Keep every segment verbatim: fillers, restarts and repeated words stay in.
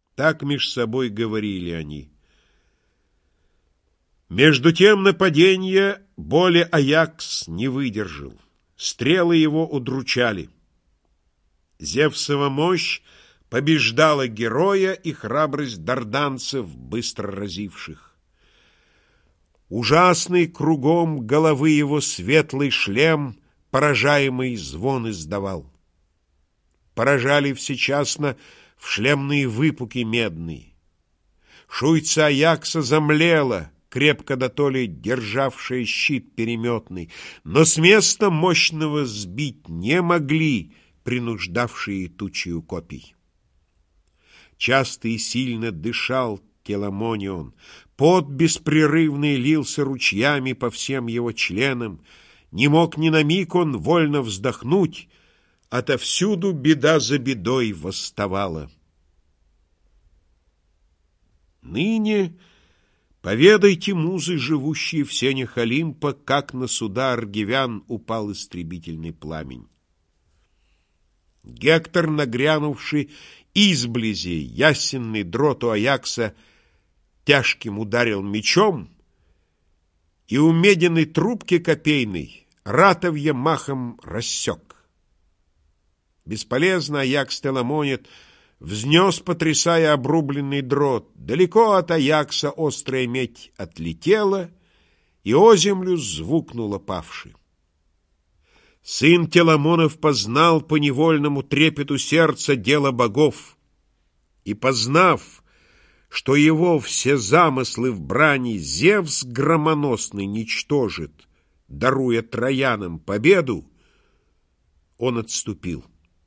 Так меж собой говорили они. Между тем нападенья более Аякс не выдержал. Стрелы его удручали. Зевсова мощь побеждала героя и храбрость дарданцев, быстро разивших. Ужасный кругом головы его светлый шлем поражаемый звон издавал. Поражали всечасно в шлемные выпуки медные. Шуйца Аякса замлела, крепко дотоле державшая щит переметный, но с места мощного сбить не могли принуждавшие тучью копий. Часто и сильно дышал Теламонион, пот беспрерывный лился ручьями по всем его членам, не мог ни на миг он вольно вздохнуть, отовсюду беда за бедой восставала. Ныне поведайте, музы, живущие в сенях Олимпа, как на суда аргивян упал истребительный пламень. Гектор, нагрянувший изблизи ясенный дрот у Аякса, тяжким ударил мечом, и у меденной трубки копейной ратовье махом рассек. Бесполезно Аякс Теламонит взнес, потрясая обрубленный дрот. Далеко от Аякса острая медь отлетела, и о землю звукнула павши. Сын Теламонов познал по невольному трепету сердца дело богов, и, познав, что его все замыслы в брани Зевс громоносный ничтожит, даруя троянам победу, он отступил.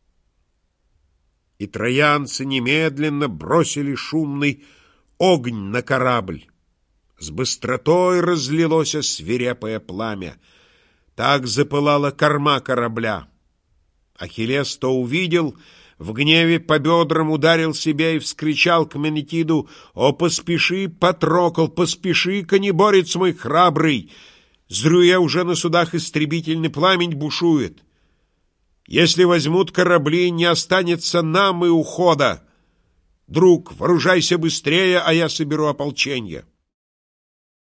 И троянцы немедленно бросили шумный огонь на корабль. С быстротой разлилось свирепое пламя. Так запылала корма корабля. Ахиллес то увидел, в гневе по бедрам ударил себя и вскричал к Менетиду: «О, поспеши, Патрокл, поспеши, конеборец мой храбрый! Зрю я, уже на судах истребительный пламень бушует. Если возьмут корабли, не останется нам и ухода. Друг, вооружайся быстрее, а я соберу ополченье».